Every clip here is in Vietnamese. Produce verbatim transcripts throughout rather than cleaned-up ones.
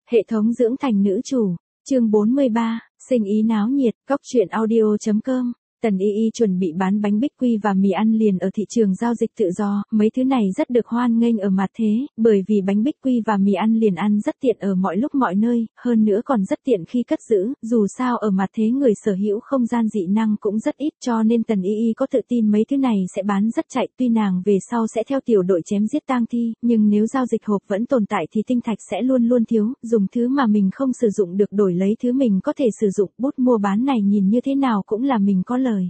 Hệ thống dưỡng thành nữ chủ, chương bốn mươi ba, sinh ý náo nhiệt, góc truyện audio.com. Tần Y Y chuẩn bị bán bánh bích quy và mì ăn liền ở thị trường giao dịch tự do, mấy thứ này rất được hoan nghênh ở mặt thế, bởi vì bánh bích quy và mì ăn liền ăn rất tiện ở mọi lúc mọi nơi, hơn nữa còn rất tiện khi cất giữ, dù sao ở mặt thế người sở hữu không gian dị năng cũng rất ít, cho nên Tần Y Y có tự tin mấy thứ này sẽ bán rất chạy, tuy nàng về sau sẽ theo tiểu đội chém giết tang thi, nhưng nếu giao dịch hộp vẫn tồn tại thì tinh thạch sẽ luôn luôn thiếu, dùng thứ mà mình không sử dụng được đổi lấy thứ mình có thể sử dụng, bút mua bán này nhìn như thế nào cũng là mình có lời.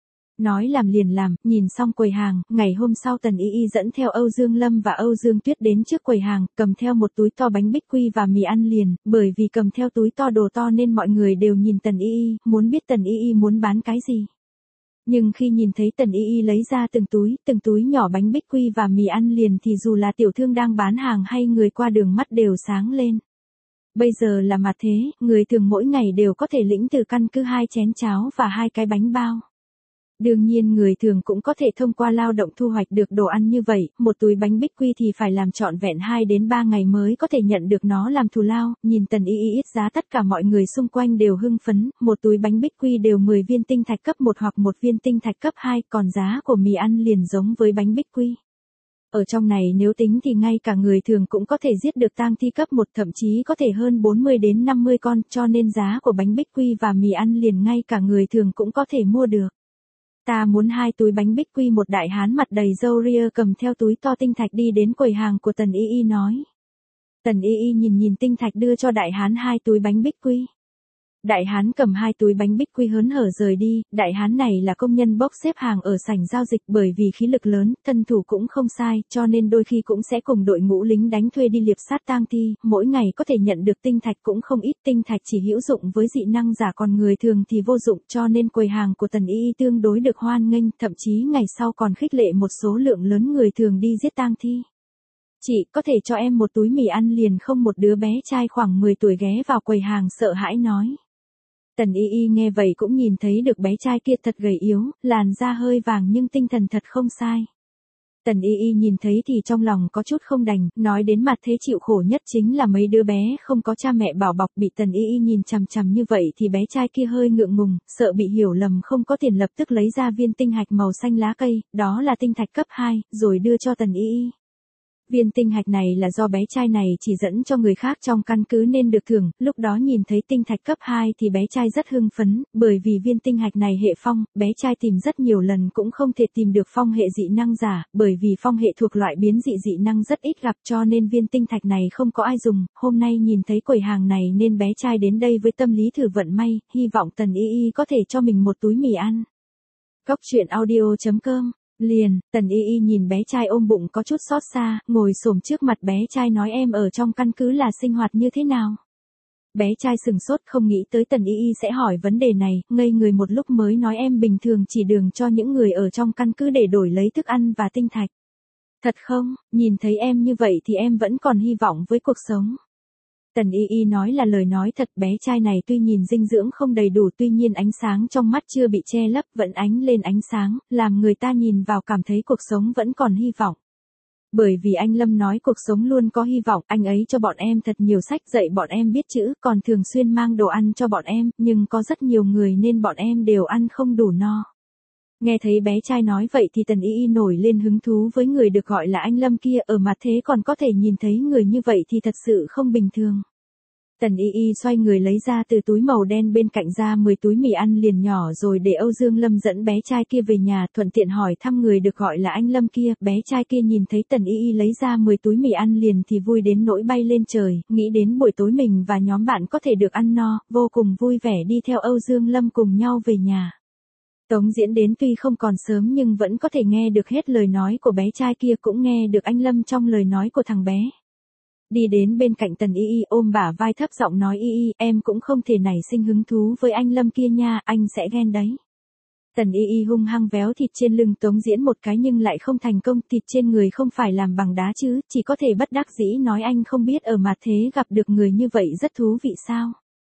Nói làm liền làm, nhìn xong quầy hàng, ngày hôm sau Tần Y Y dẫn theo Âu Dương Lâm và Âu Dương Tuyết đến trước quầy hàng, cầm theo một túi to bánh bích quy và mì ăn liền, bởi vì cầm theo túi to đồ to nên mọi người đều nhìn Tần Y Y, muốn biết Tần Y Y muốn bán cái gì. Nhưng khi nhìn thấy Tần Y Y lấy ra từng túi, từng túi nhỏ bánh bích quy và mì ăn liền thì dù là tiểu thương đang bán hàng hay người qua đường mắt đều sáng lên. Bây giờ là mặt thế, người thường mỗi ngày đều có thể lĩnh từ căn cứ hai chén cháo và hai cái bánh bao. Đương nhiên người thường cũng có thể thông qua lao động thu hoạch được đồ ăn như vậy, một túi bánh bích quy thì phải làm trọn vẹn hai đến ba ngày mới có thể nhận được nó làm thù lao, nhìn Tần Y Y ít giá tất cả mọi người xung quanh đều hưng phấn, một túi bánh bích quy đều mười viên tinh thạch cấp một hoặc một viên tinh thạch cấp hai, còn giá của mì ăn liền giống với bánh bích quy. Ở trong này nếu tính thì ngay cả người thường cũng có thể giết được tang thi cấp một, thậm chí có thể hơn bốn mươi đến năm mươi con, cho nên giá của bánh bích quy và mì ăn liền ngay cả người thường cũng có thể mua được. Ta muốn hai túi bánh bích quy, một đại hán mặt đầy râu ria cầm theo túi to tinh thạch đi đến quầy hàng của Tần Y Y nói. Tần Y Y nhìn nhìn tinh thạch đưa cho đại hán hai túi bánh bích quy. Đại hán cầm hai túi bánh bích quy hớn hở rời đi, đại hán này là công nhân bốc xếp hàng ở sảnh giao dịch, bởi vì khí lực lớn, thân thủ cũng không sai, cho nên đôi khi cũng sẽ cùng đội ngũ lính đánh thuê đi liệp sát tang thi, mỗi ngày có thể nhận được tinh thạch cũng không ít, tinh thạch chỉ hữu dụng với dị năng giả còn người thường thì vô dụng, cho nên quầy hàng của Tần Y Y tương đối được hoan nghênh, thậm chí ngày sau còn khích lệ một số lượng lớn người thường đi giết tang thi. Chị, có thể cho em một túi mì ăn liền không? Một đứa bé trai khoảng mười tuổi ghé vào quầy hàng sợ hãi nói. Tần Y Y nghe vậy cũng nhìn thấy được bé trai kia thật gầy yếu, làn da hơi vàng nhưng tinh thần thật không sai. Tần Y Y nhìn thấy thì trong lòng có chút không đành, nói đến mặt thế chịu khổ nhất chính là mấy đứa bé không có cha mẹ bảo bọc, bị Tần Y Y nhìn chằm chằm như vậy thì bé trai kia hơi ngượng ngùng, sợ bị hiểu lầm không có tiền lập tức lấy ra viên tinh hạch màu xanh lá cây, đó là tinh thạch cấp hai, rồi đưa cho Tần Y Y. Viên tinh hạch này là do bé trai này chỉ dẫn cho người khác trong căn cứ nên được thưởng, lúc đó nhìn thấy tinh thạch cấp hai thì bé trai rất hưng phấn, bởi vì viên tinh hạch này hệ phong, bé trai tìm rất nhiều lần cũng không thể tìm được phong hệ dị năng giả, bởi vì phong hệ thuộc loại biến dị dị năng rất ít gặp cho nên viên tinh thạch này không có ai dùng, hôm nay nhìn thấy quầy hàng này nên bé trai đến đây với tâm lý thử vận may, hy vọng Tần Y Y có thể cho mình một túi mì ăn. Góc truyện audio.com. Liền, Tần Y Y nhìn bé trai ôm bụng có chút xót xa, ngồi xổm trước mặt bé trai nói em ở trong căn cứ là sinh hoạt như thế nào. Bé trai sừng sốt không nghĩ tới Tần Y Y sẽ hỏi vấn đề này, ngây người một lúc mới nói em bình thường chỉ đường cho những người ở trong căn cứ để đổi lấy thức ăn và tinh thạch. Thật không, nhìn thấy em như vậy thì em vẫn còn hy vọng với cuộc sống. Tần Y Y nói là lời nói thật, bé trai này tuy nhìn dinh dưỡng không đầy đủ tuy nhiên ánh sáng trong mắt chưa bị che lấp vẫn ánh lên ánh sáng, làm người ta nhìn vào cảm thấy cuộc sống vẫn còn hy vọng. Bởi vì anh Lâm nói cuộc sống luôn có hy vọng, anh ấy cho bọn em thật nhiều sách dạy bọn em biết chữ, còn thường xuyên mang đồ ăn cho bọn em, nhưng có rất nhiều người nên bọn em đều ăn không đủ no. Nghe thấy bé trai nói vậy thì Tần Y Y nổi lên hứng thú với người được gọi là anh Lâm kia, ở mặt thế còn có thể nhìn thấy người như vậy thì thật sự không bình thường. Tần Y Y xoay người lấy ra từ túi màu đen bên cạnh ra mười túi mì ăn liền nhỏ rồi để Âu Dương Lâm dẫn bé trai kia về nhà, thuận tiện hỏi thăm người được gọi là anh Lâm kia, bé trai kia nhìn thấy Tần Y Y lấy ra mười túi mì ăn liền thì vui đến nỗi bay lên trời, nghĩ đến buổi tối mình và nhóm bạn có thể được ăn no, vô cùng vui vẻ đi theo Âu Dương Lâm cùng nhau về nhà. Tống Diễn đến tuy không còn sớm nhưng vẫn có thể nghe được hết lời nói của bé trai kia, cũng nghe được anh Lâm trong lời nói của thằng bé. Đi đến bên cạnh Tần Y Y ôm bả vai thấp giọng nói Y Y, em cũng không thể nảy sinh hứng thú với anh Lâm kia nha, anh sẽ ghen đấy. Tần Y Y hung hăng véo thịt trên lưng Tống Diễn một cái nhưng lại không thành công, thịt trên người không phải làm bằng đá chứ, chỉ có thể bất đắc dĩ nói anh không biết ở mặt thế gặp được người như vậy rất thú vị sao.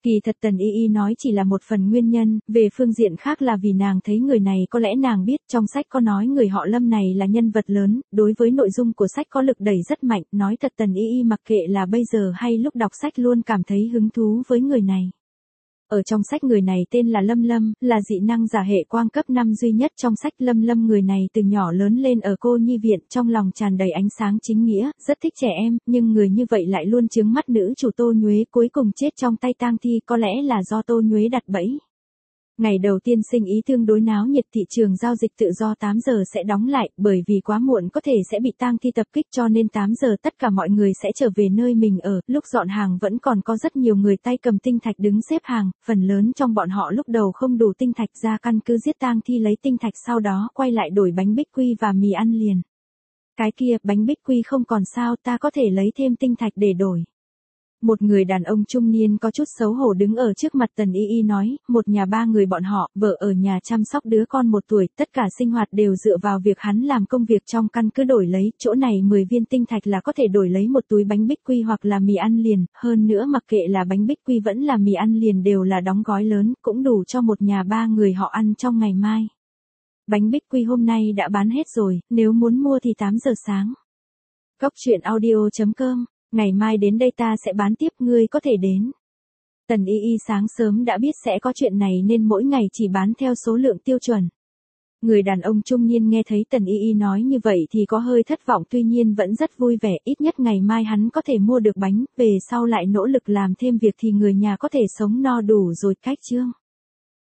Kỳ thật Tần Y Y nói chỉ là một phần nguyên nhân, về phương diện khác là vì nàng thấy người này có lẽ nàng biết, trong sách có nói người họ Lâm này là nhân vật lớn, đối với nội dung của sách có lực đẩy rất mạnh, nói thật Tần Y Y mặc kệ là bây giờ hay lúc đọc sách luôn cảm thấy hứng thú với người này. Ở trong sách người này tên là Lâm Lâm, là dị năng giả hệ quang cấp năm duy nhất trong sách. Lâm Lâm người này từ nhỏ lớn lên ở cô nhi viện, trong lòng tràn đầy ánh sáng chính nghĩa, rất thích trẻ em, nhưng người như vậy lại luôn chướng mắt nữ chủ Tô Nhuế, cuối cùng chết trong tay tang thi, có lẽ là do Tô Nhuế đặt bẫy. Ngày đầu tiên sinh ý tương đối náo nhiệt, thị trường giao dịch tự do tám giờ sẽ đóng lại, bởi vì quá muộn có thể sẽ bị tang thi tập kích, cho nên tám giờ tất cả mọi người sẽ trở về nơi mình ở. Lúc dọn hàng vẫn còn có rất nhiều người tay cầm tinh thạch đứng xếp hàng, phần lớn trong bọn họ lúc đầu không đủ tinh thạch, ra căn cứ giết tang thi lấy tinh thạch, sau đó quay lại đổi bánh bích quy và mì ăn liền. Cái kia, bánh bích quy không còn sao, ta có thể lấy thêm tinh thạch để đổi. Một người đàn ông trung niên có chút xấu hổ đứng ở trước mặt Tần Y Y nói, một nhà ba người bọn họ, vợ ở nhà chăm sóc đứa con một tuổi, tất cả sinh hoạt đều dựa vào việc hắn làm công việc trong căn cứ đổi lấy, chỗ này mười viên tinh thạch là có thể đổi lấy một túi bánh bích quy hoặc là mì ăn liền, hơn nữa mặc kệ là bánh bích quy vẫn là mì ăn liền đều là đóng gói lớn, cũng đủ cho một nhà ba người họ ăn trong ngày mai. Bánh bích quy hôm nay đã bán hết rồi, nếu muốn mua thì tám giờ sáng. Cốc truyện audio chấm com. Ngày mai đến đây ta sẽ bán tiếp, ngươi có thể đến. Tần Y Y sáng sớm đã biết sẽ có chuyện này nên mỗi ngày chỉ bán theo số lượng tiêu chuẩn. Người đàn ông trung niên nghe thấy Tần Y Y nói như vậy thì có hơi thất vọng, tuy nhiên vẫn rất vui vẻ, ít nhất ngày mai hắn có thể mua được bánh, về sau lại nỗ lực làm thêm việc thì người nhà có thể sống no đủ rồi. Cách chương